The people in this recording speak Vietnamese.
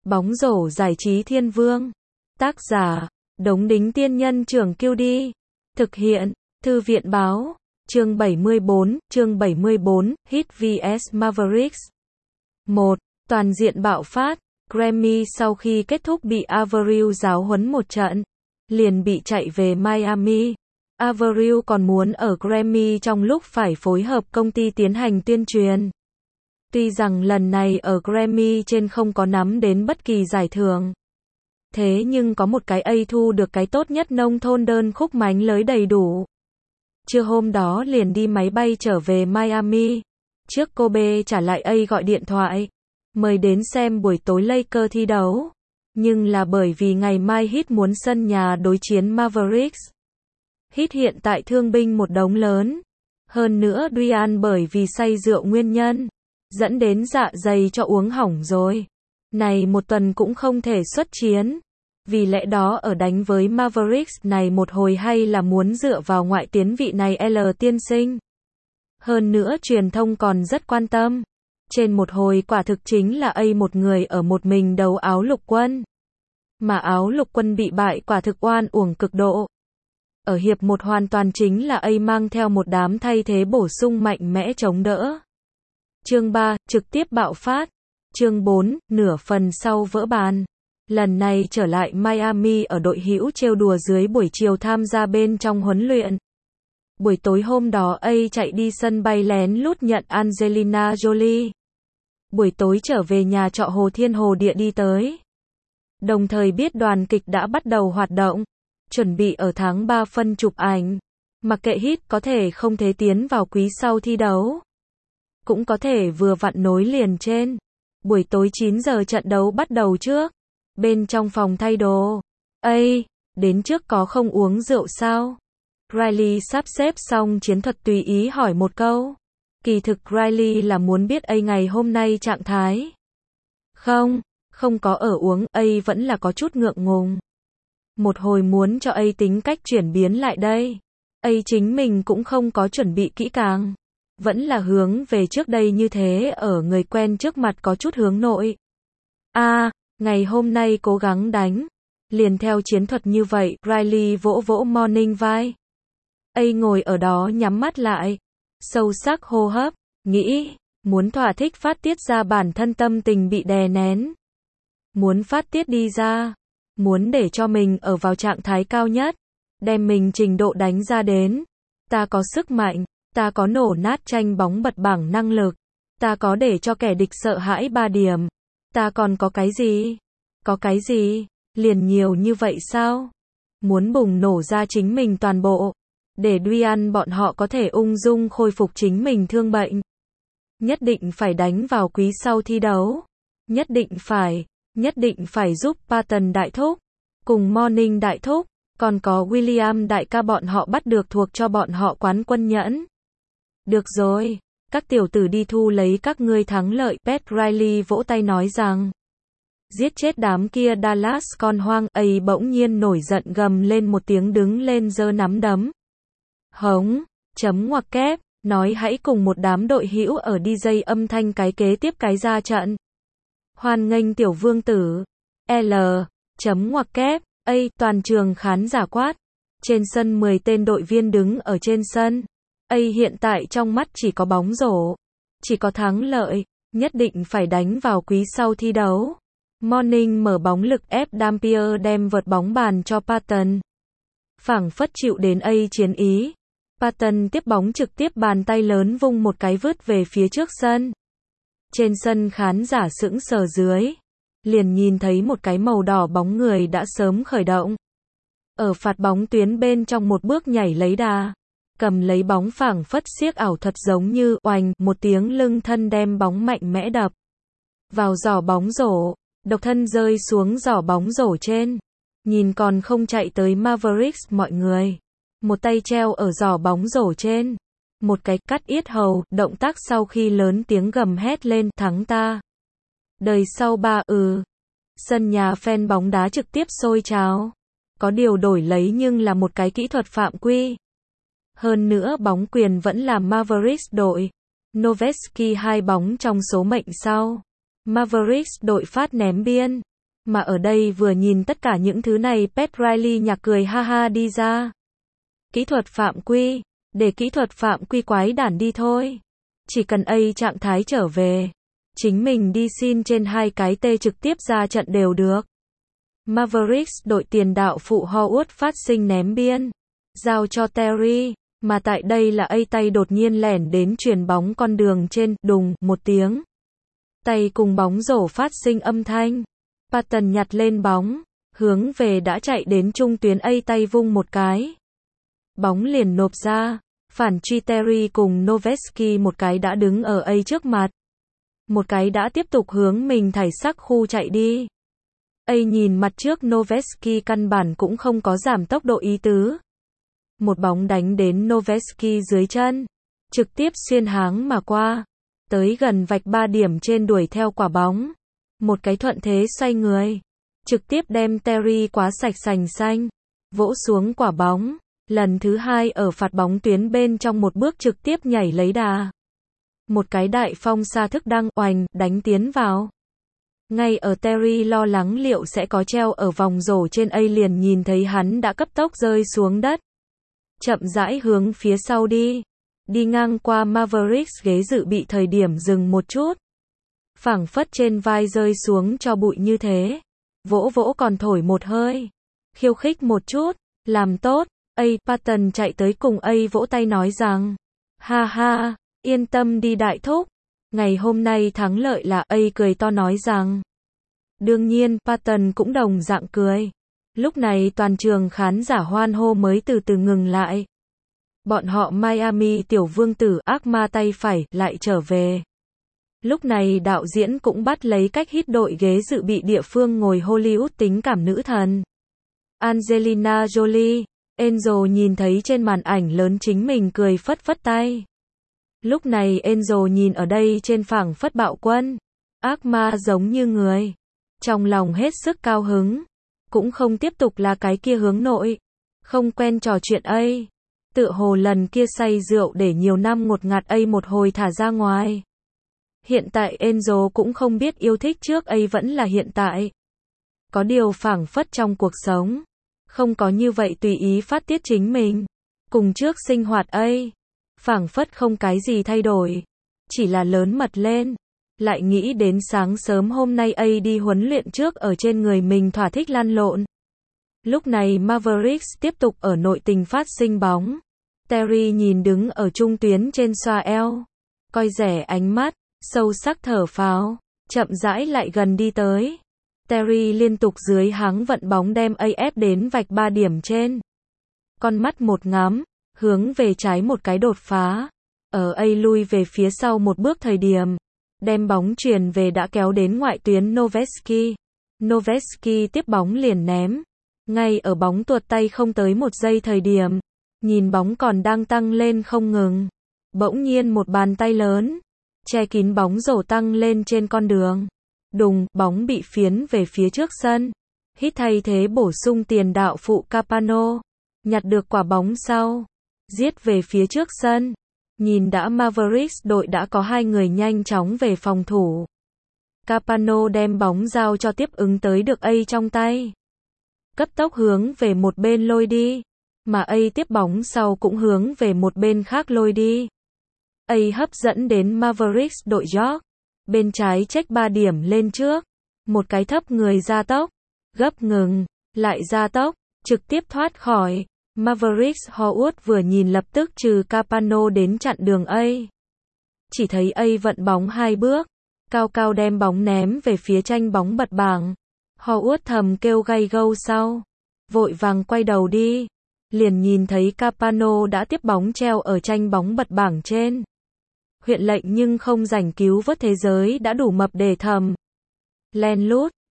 Bóng rổ giải trí thiên vương. Tác giả, Đống Đính Tiên Nhân Trưởng Kiêu Đi. Thực hiện, Thư viện Báo. Chương 74, Heat vs Mavericks. 1. Toàn diện bạo phát. Grammy sau khi kết thúc bị Avril giáo huấn một trận, liền bị chạy về Miami. Avril còn muốn ở Grammy trong lúc phải phối hợp công ty tiến hành tuyên truyền. Tuy rằng lần này ở Grammy trên không có nắm đến bất kỳ giải thưởng. Thế nhưng có một cái A thu được cái tốt nhất nông thôn đơn khúc mánh lới đầy đủ. Trưa hôm đó liền đi máy bay trở về Miami. Trước Kobe trả lại A gọi điện thoại, mời đến xem buổi tối Lakers thi đấu. Nhưng là bởi vì ngày mai Heat muốn sân nhà đối chiến Mavericks. Heat hiện tại thương binh một đống lớn. Hơn nữa Dwyane bởi vì say rượu nguyên nhân, dẫn đến dạ dày cho uống hỏng rồi. Này một tuần cũng không thể xuất chiến. Vì lẽ đó ở đánh với Mavericks này một hồi hay là muốn dựa vào ngoại tiến vị này L tiên sinh. Hơn nữa truyền thông còn rất quan tâm. Trên một hồi quả thực chính là A một người ở một mình đấu áo lục quân. Mà áo lục quân bị bại quả thực oan uổng cực độ. Ở hiệp một hoàn toàn chính là A mang theo một đám thay thế bổ sung mạnh mẽ chống đỡ. Chương 3, trực tiếp bạo phát. Chương 4, nửa phần sau vỡ bàn. Lần này trở lại Miami ở đội hữu trêu đùa dưới buổi chiều tham gia bên trong huấn luyện. Buổi tối hôm đó A chạy đi sân bay lén lút nhận Angelina Jolie. Buổi tối trở về nhà trọ Hồ Thiên Hồ Địa đi tới. Đồng thời biết đoàn kịch đã bắt đầu hoạt động, chuẩn bị ở tháng 3 phân chụp ảnh. Mặc kệ Heat có thể không thể tiến vào quý sau thi đấu, cũng có thể vừa vặn nối liền trên. Buổi tối 9 giờ trận đấu bắt đầu trước. Bên trong phòng thay đồ, A, đến trước có không uống rượu sao? Riley sắp xếp xong chiến thuật tùy ý hỏi một câu. Kỳ thực Riley là muốn biết A ngày hôm nay trạng thái. Không có ở uống, A vẫn là có chút ngượng ngùng. Một hồi muốn cho A tính cách chuyển biến lại đây. A chính mình cũng không có chuẩn bị kỹ càng. Vẫn là hướng về trước đây như thế ở người quen trước mặt có chút hướng nội. Ngày hôm nay cố gắng đánh. Liền theo chiến thuật như vậy, Riley vỗ vỗ Morning vai. A ngồi ở đó nhắm mắt lại. Sâu sắc hô hấp, nghĩ, muốn thỏa thích phát tiết ra bản thân tâm tình bị đè nén. Muốn phát tiết đi ra. Muốn để cho mình ở vào trạng thái cao nhất. Đem mình trình độ đánh ra đến. Ta có sức mạnh. Ta có nổ nát tranh bóng bật bảng năng lực. Ta có để cho kẻ địch sợ hãi 3 điểm. Ta còn có cái gì? Có cái gì? Liền nhiều như vậy sao? Muốn bùng nổ ra chính mình toàn bộ. Để Dwyane bọn họ có thể ung dung khôi phục chính mình thương bệnh. Nhất định phải đánh vào quý sau thi đấu. Nhất định phải giúp Patton đại thúc. Cùng Morning đại thúc. Còn có William đại ca bọn họ bắt được thuộc cho bọn họ quán quân nhẫn. Được rồi, các tiểu tử đi thu lấy các ngươi thắng lợi. Pat Riley vỗ tay nói rằng, giết chết đám kia Dallas con hoang. A bỗng nhiên nổi giận gầm lên một tiếng đứng lên giơ nắm đấm. Hống, chấm ngoặc kép, nói hãy cùng một đám đội hữu ở DJ âm thanh cái kế tiếp cái ra trận. Hoan nghênh tiểu vương tử. L, chấm ngoặc kép, A, toàn trường khán giả quát. Trên sân 10 tên đội viên đứng ở trên sân. A hiện tại trong mắt chỉ có bóng rổ. Chỉ có thắng lợi. Nhất định phải đánh vào quý sau thi đấu. Morning mở bóng lực ép Dampier đem vợt bóng bàn cho Patton. Phảng phất chịu đến A chiến ý. Patton tiếp bóng trực tiếp bàn tay lớn vung một cái vứt về phía trước sân. Trên sân khán giả sững sờ dưới. Liền nhìn thấy một cái màu đỏ bóng người đã sớm khởi động. Ở phạt bóng tuyến bên trong một bước nhảy lấy đà. Cầm lấy bóng phảng phất xiếc ảo thuật giống như oành một tiếng lưng thân đem bóng mạnh mẽ đập vào giỏ bóng rổ. Độc thân rơi xuống giỏ bóng rổ trên. Nhìn còn không chạy tới Mavericks mọi người. Một tay treo ở giỏ bóng rổ trên. Một cái cắt yết hầu. Động tác sau khi lớn tiếng gầm hét lên thắng ta. Đời sau 3 Sân nhà fan bóng đá trực tiếp sôi trào. Có điều đổi lấy nhưng là một cái kỹ thuật phạm quy. Hơn nữa bóng quyền vẫn là Mavericks đội. Nowitzki 2 bóng trong số mệnh sau. Mavericks đội phát ném biên. Mà ở đây vừa nhìn tất cả những thứ này Pat Riley nhạc cười ha ha đi ra. Kỹ thuật phạm quy, để kỹ thuật phạm quy quái đản đi thôi. Chỉ cần trạng thái trở về, chính mình đi xin trên 2 cái tê trực tiếp ra trận đều được. Mavericks đội tiền đạo phụ Howard phát sinh ném biên, giao cho Terry, mà tại đây là tay đột nhiên lẻn đến chuyền bóng con đường trên, đùng, một tiếng. Tay cùng bóng rổ phát sinh âm thanh. Patton nhặt lên bóng, hướng về đã chạy đến trung tuyến tay vung một cái. Bóng liền nộp ra, phản truy Terry cùng Nowitzki một cái đã đứng ở trước mặt. Một cái đã tiếp tục hướng mình thảy sắc khu chạy đi. Nhìn mặt trước Nowitzki căn bản cũng không có giảm tốc độ ý tứ. Một bóng đánh đến Nowitzki dưới chân, trực tiếp xuyên háng mà qua, tới gần vạch 3 điểm trên đuổi theo quả bóng. Một cái thuận thế xoay người, trực tiếp đem Terry quá sạch sành xanh, vỗ xuống quả bóng, lần thứ 2 ở phạt bóng tuyến bên trong một bước trực tiếp nhảy lấy đà. Một cái đại phong xa thức đăng, oành, đánh tiến vào. Ngay ở Terry lo lắng liệu sẽ có treo ở vòng rổ trên liền nhìn thấy hắn đã cấp tốc rơi xuống đất. Chậm rãi hướng phía sau đi. Đi ngang qua Mavericks ghế dự bị thời điểm dừng một chút. Phảng phất trên vai rơi xuống cho bụi như thế. Vỗ vỗ còn thổi một hơi. Khiêu khích một chút. Làm tốt. Patton chạy tới cùng vỗ tay nói rằng. Ha ha, yên tâm đi đại thúc. Ngày hôm nay thắng lợi là cười to nói rằng. Đương nhiên, Patton cũng đồng dạng cười. Lúc này toàn trường khán giả hoan hô mới từ từ ngừng lại. Bọn họ Miami tiểu vương tử ác ma tay phải lại trở về. Lúc này đạo diễn cũng bắt lấy cách hít đội ghế dự bị địa phương ngồi Hollywood tính cảm nữ thần. Angelina Jolie, Angel nhìn thấy trên màn ảnh lớn chính mình cười phất phất tay. Lúc này Angel nhìn ở đây trên phảng phất bạo quân. Ác ma giống như người. Trong lòng hết sức cao hứng. Cũng không tiếp tục là cái kia hướng nội. Không quen trò chuyện tựa hồ lần kia say rượu để nhiều năm ngột ngạt một hồi thả ra ngoài. Hiện tại Angel cũng không biết yêu thích trước vẫn là hiện tại. Có điều phảng phất trong cuộc sống. Không có như vậy tùy ý phát tiết chính mình. Cùng trước sinh hoạt phảng phất không cái gì thay đổi. Chỉ là lớn mật lên. Lại nghĩ đến sáng sớm hôm nay đi huấn luyện trước ở trên người mình thỏa thích lăn lộn. Lúc này Mavericks tiếp tục ở nội tình phát sinh bóng. Terry nhìn đứng ở trung tuyến trên xoa eo. Coi rẻ ánh mắt, sâu sắc thở phào, chậm rãi lại gần đi tới. Terry liên tục dưới háng vận bóng đem ép đến vạch 3 điểm trên. Con mắt một ngắm, hướng về trái một cái đột phá. Ở lui về phía sau một bước thời điểm. Đem bóng truyền về đã kéo đến ngoại tuyến Nowitzki. Nowitzki tiếp bóng liền ném. Ngay ở bóng tuột tay không tới 1 giây thời điểm. Nhìn bóng còn đang tăng lên không ngừng. Bỗng nhiên một bàn tay lớn. Che kín bóng rổ tăng lên trên con đường. Đùng, bóng bị phiến về phía trước sân. Hít thay thế bổ sung tiền đạo phụ Capano. Nhặt được quả bóng sau. Giết về phía trước sân. Nhìn đã Mavericks đội đã có 2 người nhanh chóng về phòng thủ. Capano đem bóng giao cho tiếp ứng tới được trong tay. Cấp tốc hướng về một bên lôi đi. Mà tiếp bóng sau cũng hướng về một bên khác lôi đi. Hấp dẫn đến Mavericks đội York. Bên trái check 3 điểm lên trước. Một cái thấp người ra tốc. Gấp ngừng. Lại ra tốc. Trực tiếp thoát khỏi. Mavericks Howard vừa nhìn lập tức trừ Capano đến chặn đường Chỉ thấy vận bóng 2 bước. Cao cao đem bóng ném về phía tranh bóng bật bảng. Howard thầm kêu gay gâu sau. Vội vàng quay đầu đi. Liền nhìn thấy Capano đã tiếp bóng treo ở tranh bóng bật bảng trên. Huyện lệnh nhưng không rảnh cứu vớt thế giới đã đủ mập để thầm. Len lút.